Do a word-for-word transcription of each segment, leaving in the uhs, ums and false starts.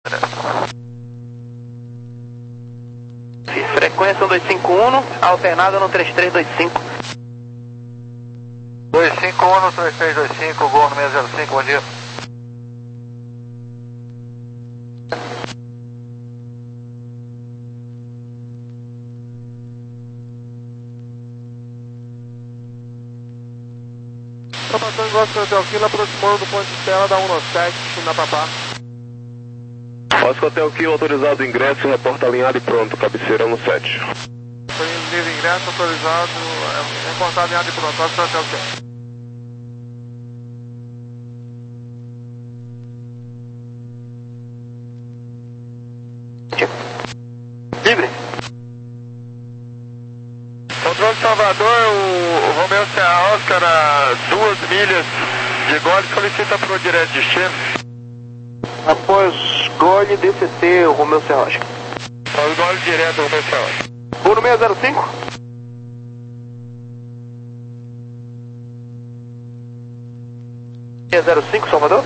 Frequência um dois cinco um, alternada no três três dois cinco. dois cinco um, três três dois cinco, Gol no seis zero cinco, bom dia. Tá passando igual o Hotel Kilo, aproximando do ponto de tela da um sete na Papá. Oscar Hotel Kilo, autorizado ingresso, reporta alinhado e pronto, cabeceira no sete. Foi livre ingresso, autorizado, é, reportado alinhado e pronto, Oscar Hotel Kilo. Livre. Controle de Salvador, o, o Romeu Serra Oscar a duas milhas de Gole, solicita para o direto destino. Após Gole, D C T, o Romeu Serra Oscar. Após Gole direto, Romeu Serra Oscar. Vou no seis zero cinco. seis zero cinco, Salvador.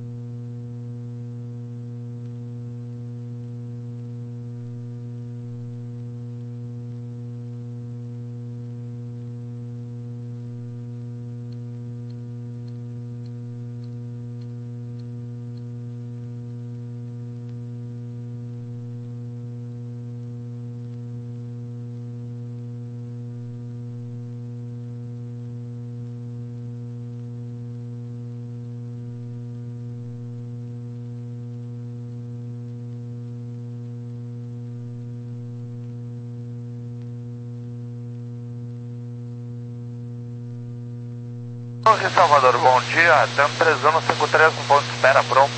Salvador, bom dia. Estamos três um cinco três com ponto de espera pronto.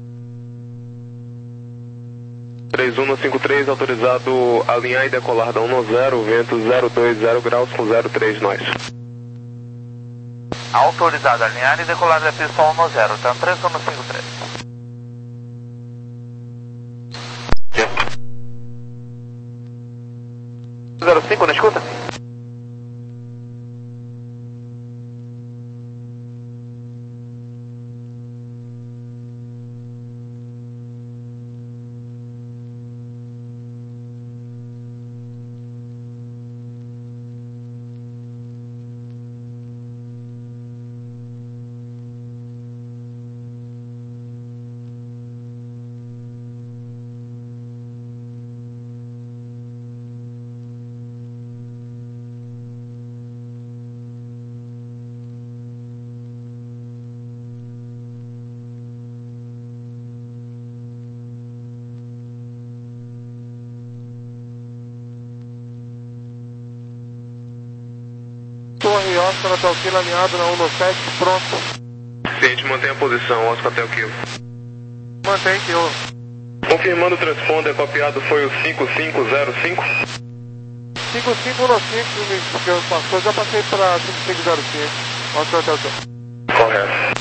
três um cinco três, autorizado alinhar e decolar da um zero, vento zero dois zero graus com zero três nós. Autorizado alinhar e decolar da pista um zero, estamos três um cinco três. zero cinco, na escuta? Torre Oscar Hotel Kilo alinhado na um sete, pronto. Ciente, mantém a posição, Oscar Hotel Kilo. Mantém que eu. Confirmando o transponder, copiado foi o cinco cinco zero cinco. cinco cinco um cinco, que eu passou, já passei para cinco cinco zero cinco. Oscar Hotel Kilo. Correto.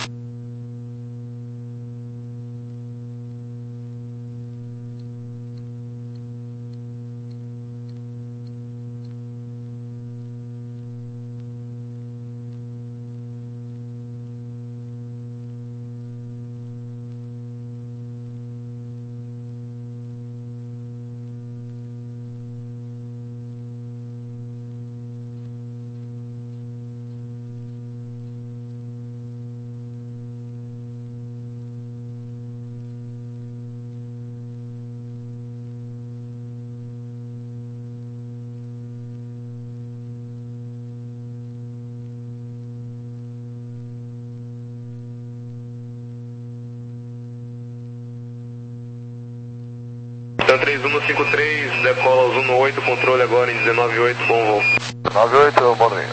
Então três um cinco três, decola aos um oito, controle agora em dezenove oito, bom voo. dezenove oito, bom domingo.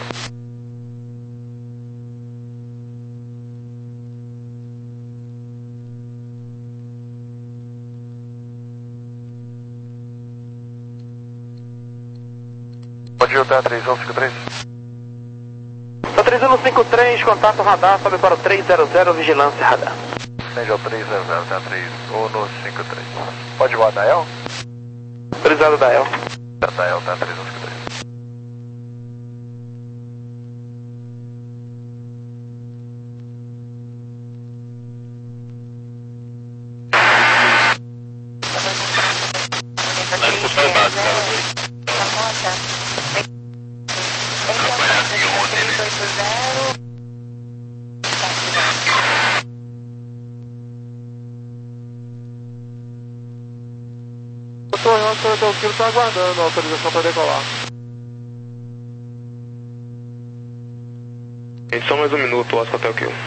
Bom dia, tá três um cinco três. Tá três um cinco três, contato radar, sobe para o três zero zero, vigilância radar. Seja três zero zero, tá três um cinco três. Pode voar da El? Autorizado da El. Da El, tá três um cinco três. Torre, Oscar Hotel Kilo está aguardando a autorização para decolar. A gente só mais um minuto, Oscar Hotel Kilo.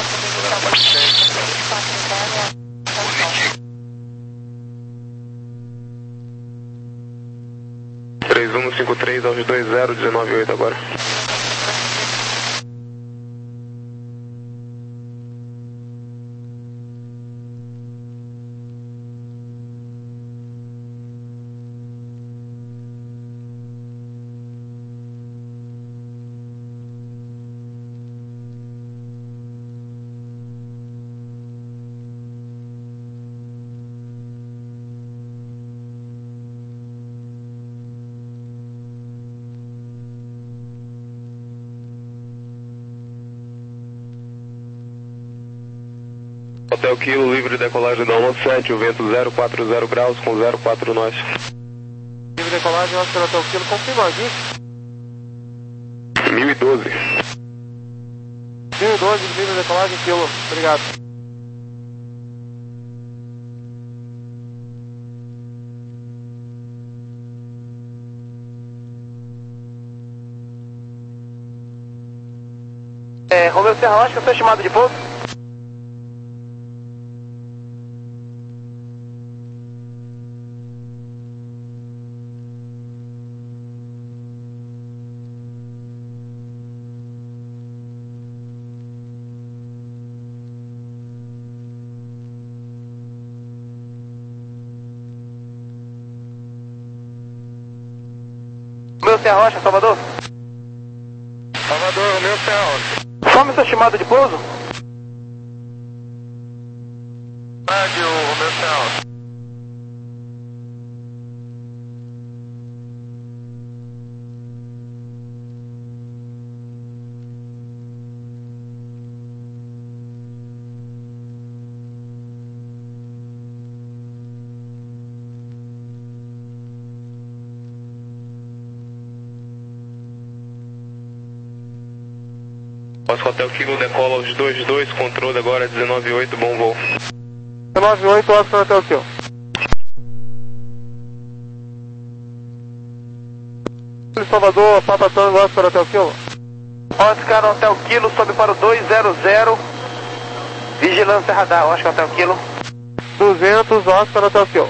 três um cinco três aos dois zero um nove oito agora. Hotel Kilo, livre de decolagem da um sete, o vento zero quatro zero graus com zero quatro nós. Livre de decolagem, Oscar Hotel Kilo, confirma aqui. mil e doze. mil e doze, livre de decolagem, Kilo. Obrigado. É, Romeu Serra Oscar, seu estimado de pouso? Romeu Serra Rocha, Salvador? Salvador, Romeu Serra Rocha. Some seu estimado de pouso? Rádio, Romeu Serra Rocha. Oscar Hotel Kilo decola aos dois dois, controle agora dezenove oito, bom voo. dezenove oito, Oscar Hotel Kilo. Salvador, Papa Tango, Oscar Hotel Kilo. Oscar Hotel Kilo, sobe para o dois zero zero. Vigilância radar, Oscar Hotel Kilo. duzentos, Oscar Hotel Kilo.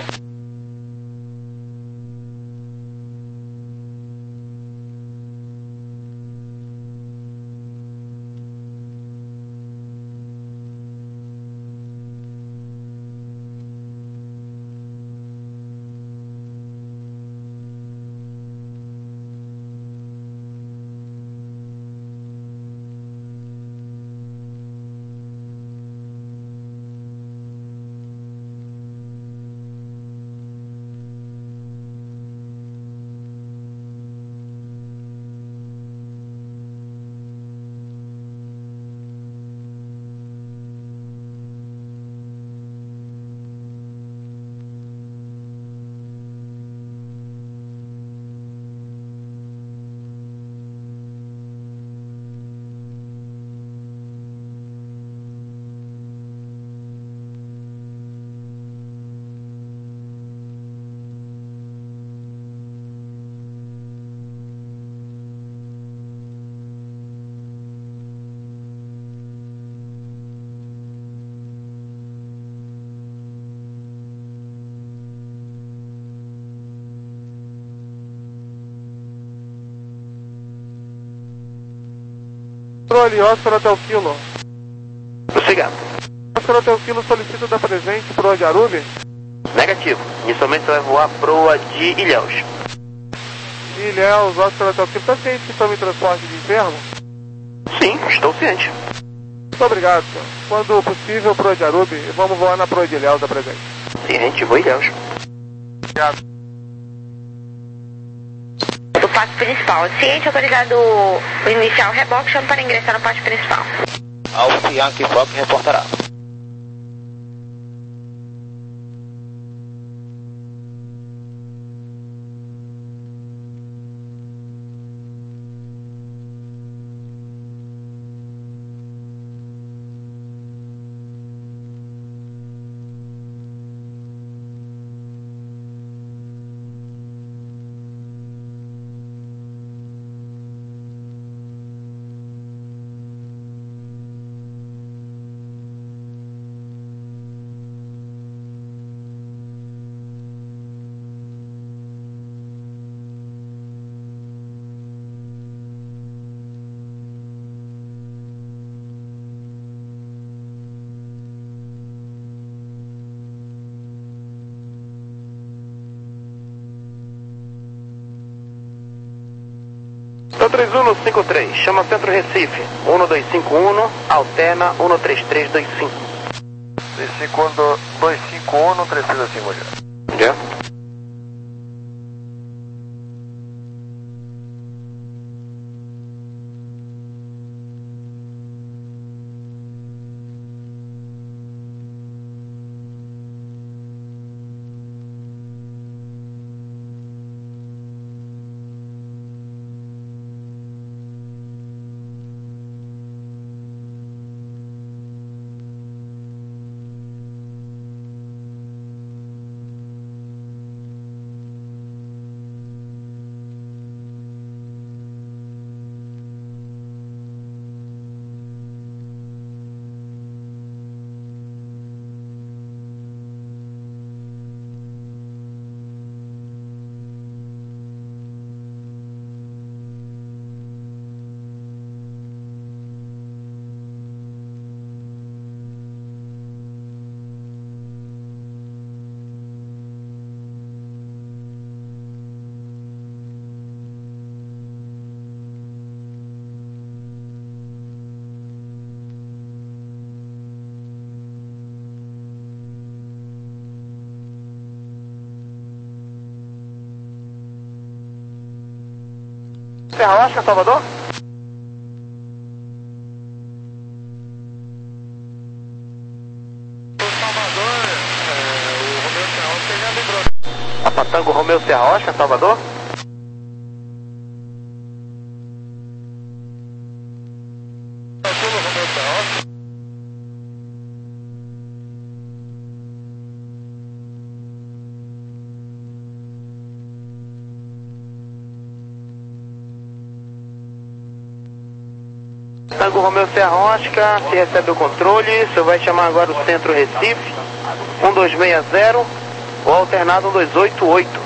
Controle, Oscar Hotel Kilo. Prossiga. Oscar Hotel Kilo solicita da presente proa de Arubi. Negativo. Inicialmente você vai voar proa de Ilhéus. Ilhéus, Oscar Hotel Kilo. Está ciente que estamos em transporte de inverno? Sim, estou ciente. Muito obrigado, senhor. Quando possível, proa de Arubi, vamos voar na proa de Ilhéus da presente. Ciente, vou Ilhéus. Obrigado. Do pátio principal. Ciente, autorizado o inicial reboque, chamo para ingressar no pátio principal. Alfa Yankee Fox reportará. três um cinco três, chama Centro Recife, um dois cinco um, alterna um três três dois cinco. três cinco um, dois cinco um, três três dois cinco, já. Já. Serra Oscar, Salvador? Salvador, é, o Romeu Serra Oscar já lembrou. Apatango, Romeu, Serra Oscar, Salvador? Azul, Romeu Serra Oscar. Tango Romeu Serra Oscar, se recebe o controle, o senhor vai chamar agora o Centro Recife, um dois seis zero, ou alternado um dois oito oito.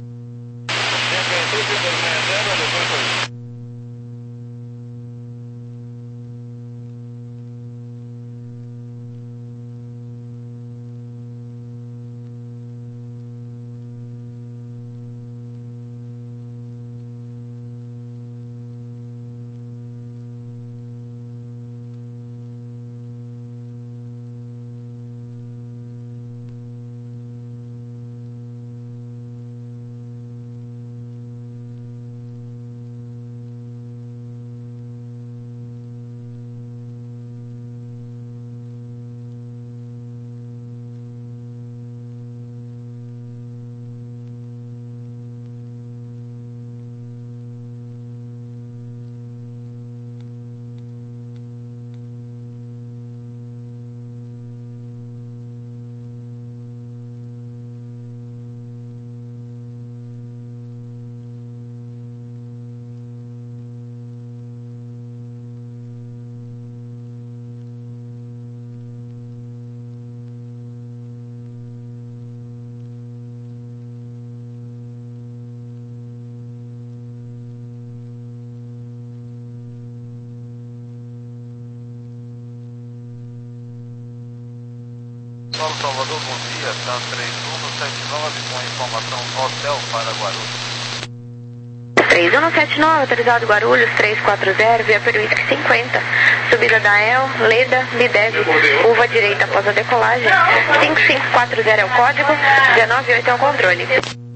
Paulo Salvador, bom dia, tá três um sete nove com a informação hotel para Guarulhos. três um sete nove, autorizado Guarulhos, três quatro zero, via Peruíta cinquenta, subida da E L, Leda, Bideve, curva direita após a decolagem, cinco cinco quatro zero é o código, dezenove oito é o controle.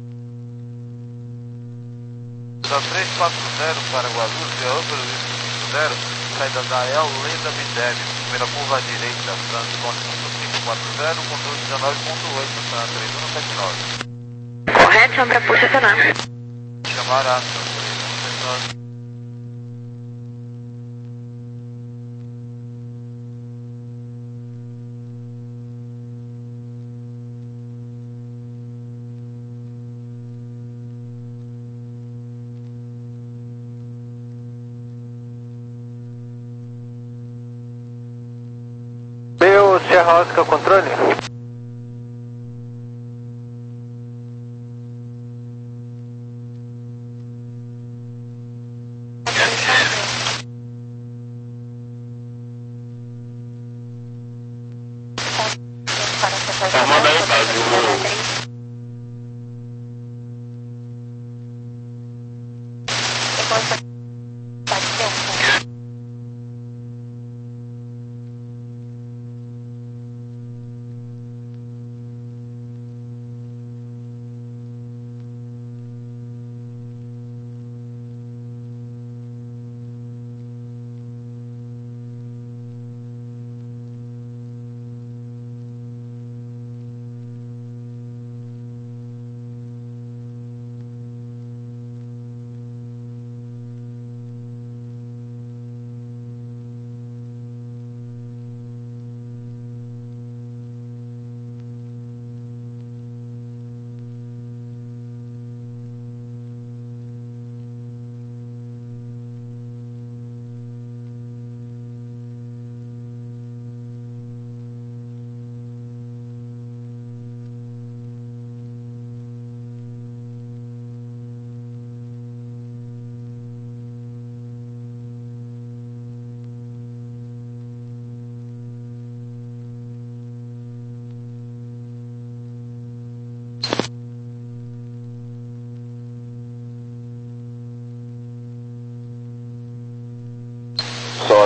Da três quatro zero para Guarulhos, via Peruíta cinco zero, saída da E L, Leda, Bideve, primeira curva à direita, transporte cinco quatro zero, controle dezenove ponto oito, para três um sete nove. Correto, chama para puxa acionar. Chamar a ação três um sete nove. Meu Serra Oscar, controle? Manda aí, Brasil.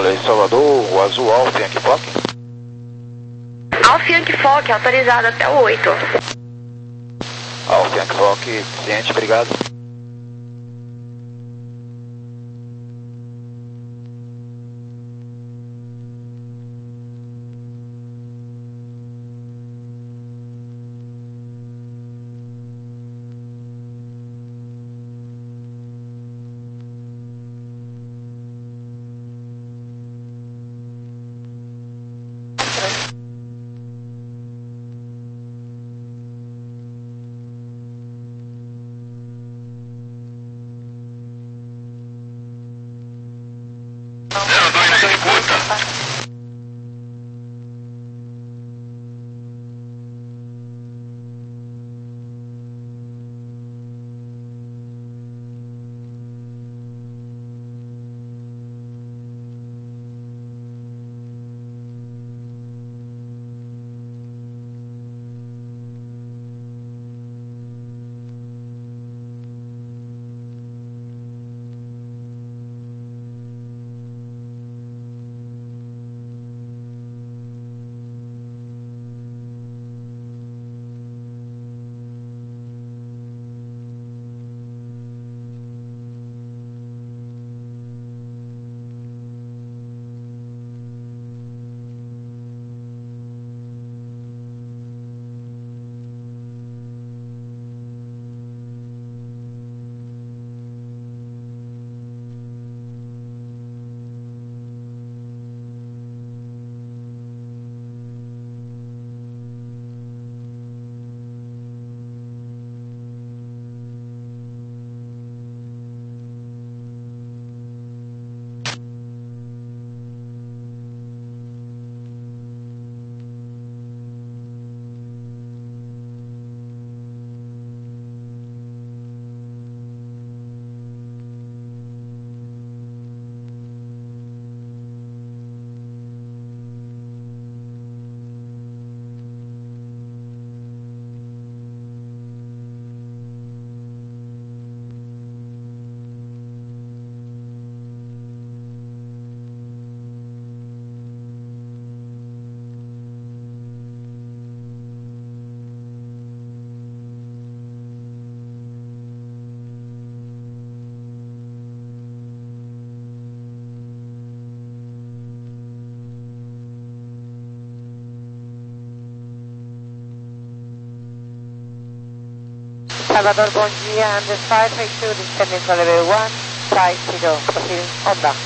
Colégio Salvador, o azul Alfa Yankee Fox. Alfa Yankee Fox, autorizado até o oito. Alfa Yankee Fox, ciente, obrigado. Salvador, bom dia, Andes five eight two, descending to level one five zero, proceeding on down.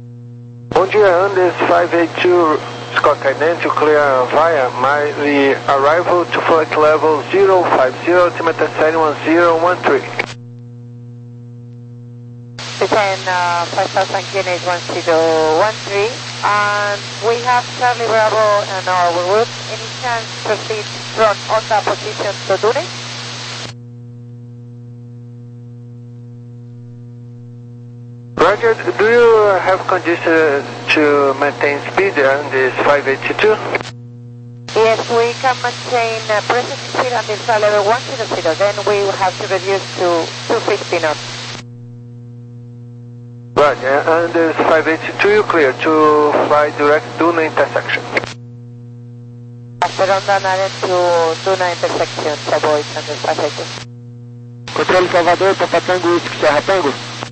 Bom dia, Andes five eight two, Scott Identity, clear via my the arrival to flight level zero five zero, altimeter setting one zero one three. Descend uh, five thousand Guinness one zero one three, and we have Charlie Bravo on our route. Any chance to proceed from on the position to Dune? Roger, do you have conditions to maintain speed on this five eight two? Yes, we can maintain uh, present speed until flight level one zero zero, then we will have to reduce to two fifty knots. Roger, and this five eight two you clear to fly direct Duna intersection. After on the Naren to Duna intersection, to avoid under five eight two. Controle Salvador, Papa Tango, Whisky, Serra Tango.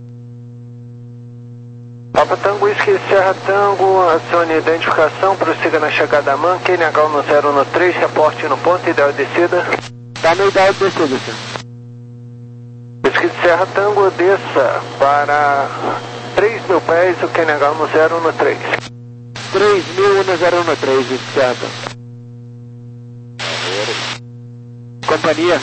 Papa Tango, Whisky, Serra Tango, acione identificação, prossiga na chegada a Man, K N H no zero um três, reporte no ponto, ideal de descida. Tá no ideal de descida, senhor. Whisky, Serra Tango, desça para três mil pés, o K N H no zero um três. três mil no zero um três, Whisky, Serra Tango. Companhia.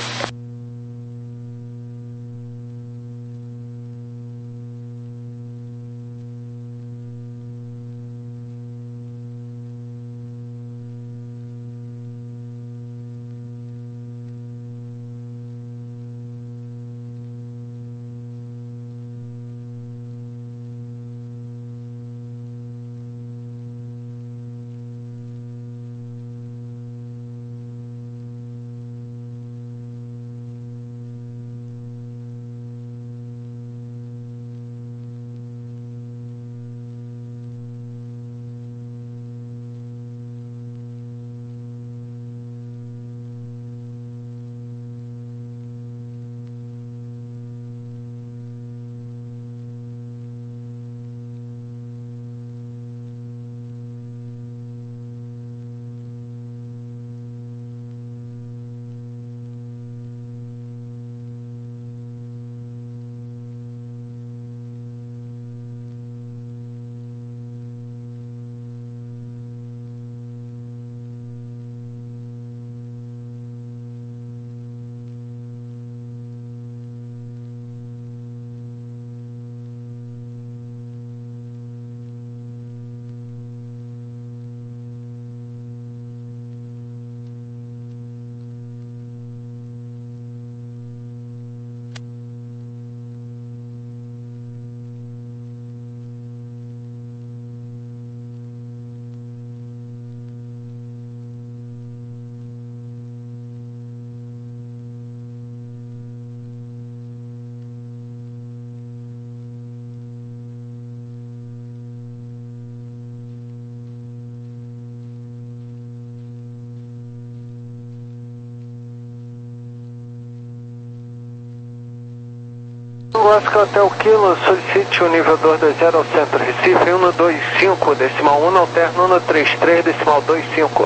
Oscar Hotel Kilo, solicite o nível dois dois zero ao centro Recife, um dois cinco, decimal um, alterno um três três, decimal dois cinco.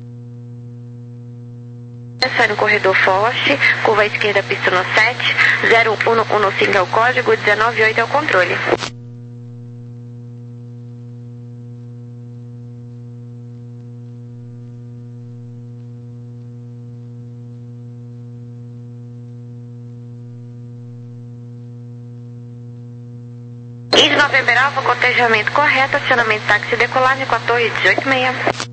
Sai no corredor Forte, curva à esquerda, pista no sete, zero um um cinco é o código, dezenove oito é o controle. East November Alpha, cotejamento correto, acionamento táxi decolagem com a torre dezoito sessenta e seis.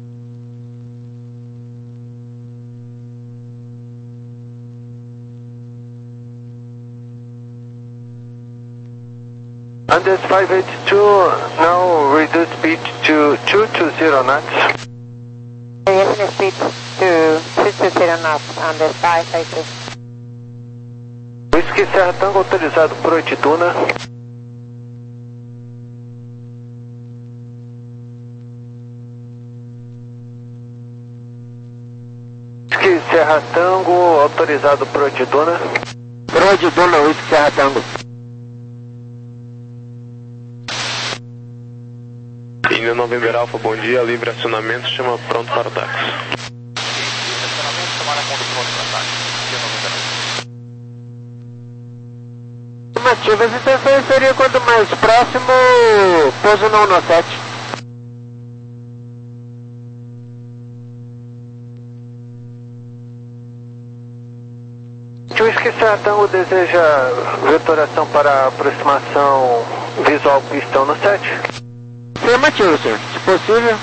Andes five eighty-two, now reduce speed to two two zero knots. Reducing speed to two two zero knots, Andes five eighty-two. Whisky Serra Tango autorizado por altituna. Whisky Serra Tango autorizado por altituna. Por altituna, Whisky Serra Tango. Índia November Alpha, bom dia, livre acionamento, chama pronto para o táxi. Afirmativo, as intenções seria quanto mais próximo, pouso no um sete. O Whisky Serra Tango deseja vetoração para aproximação visual pista um sete? Afirmativo, senhor. Se possível.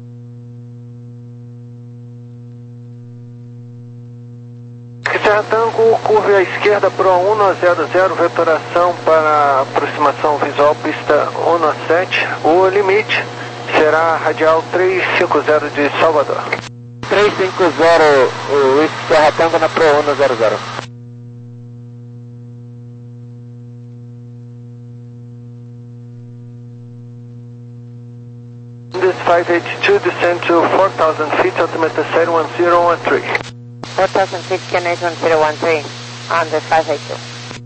Serra Tango, curva à esquerda para um zero zero, vetoração para aproximação visual pista um sete. O limite será radial trezentos e cinquenta de Salvador. trezentos e cinquenta, o Whisky Serra Tango na Pro um zero zero. five eighty-two, descend to four thousand feet, altimeter set one zero one three. four thousand feet, Canadian one zero one three, Andes five eighty-two.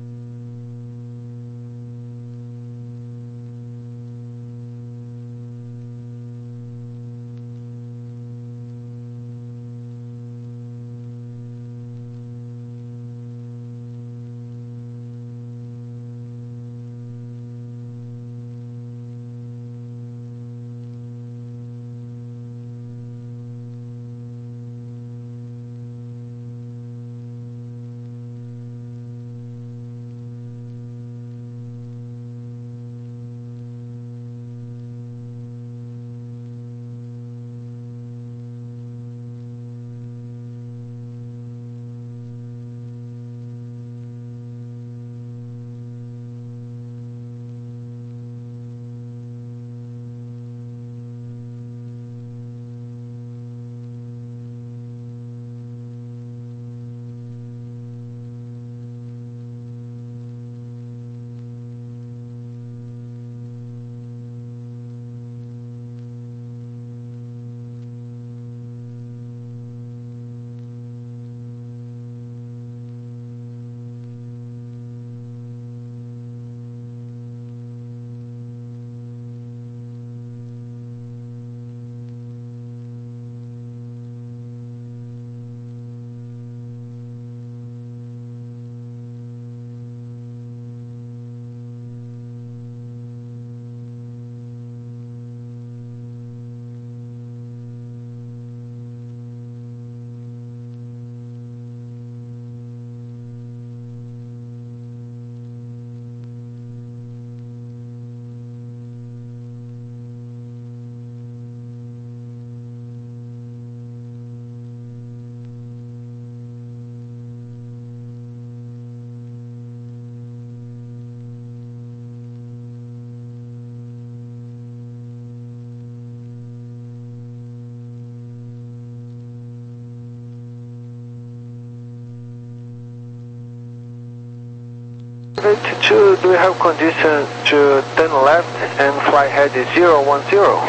eighty-two, do we have condition to turn left and fly head zero one zero?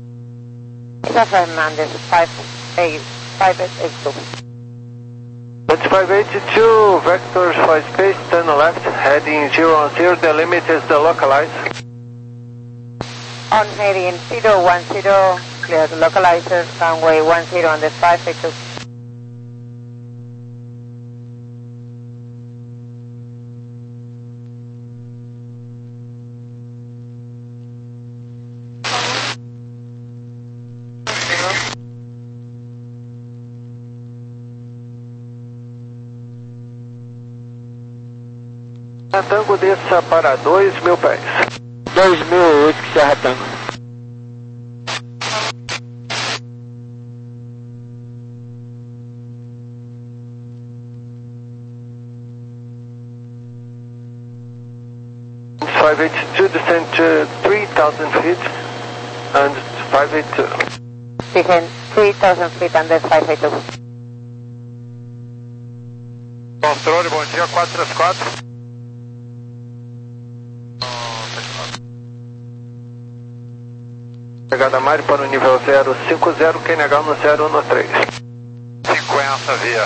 It's a Fernandez five eight five eight eight two. five eighty-two, vectors for space, turn left, heading zero on zero, the limit is the localize. On heading zero one zero, clear the localizer, runway one zero on the five eighty-two. Tango desça para dois mil pés. dois mil, Whisky Serra Tango. five eighty-two, descend to three thousand feet, and five eighty-two. Descend three thousand feet under five eighty-two. Controle, bom dia, quatro três quatro. Chegada Mari para o nível zero cinco zero, Q N H no zero um três. cinquenta via.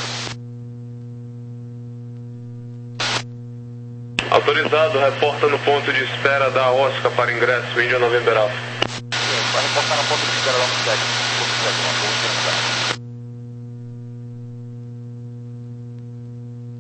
Autorizado, reporta no ponto de espera da Oscar para ingresso, Índia November Alpha. Vai reportar no ponto de espera lá no sete.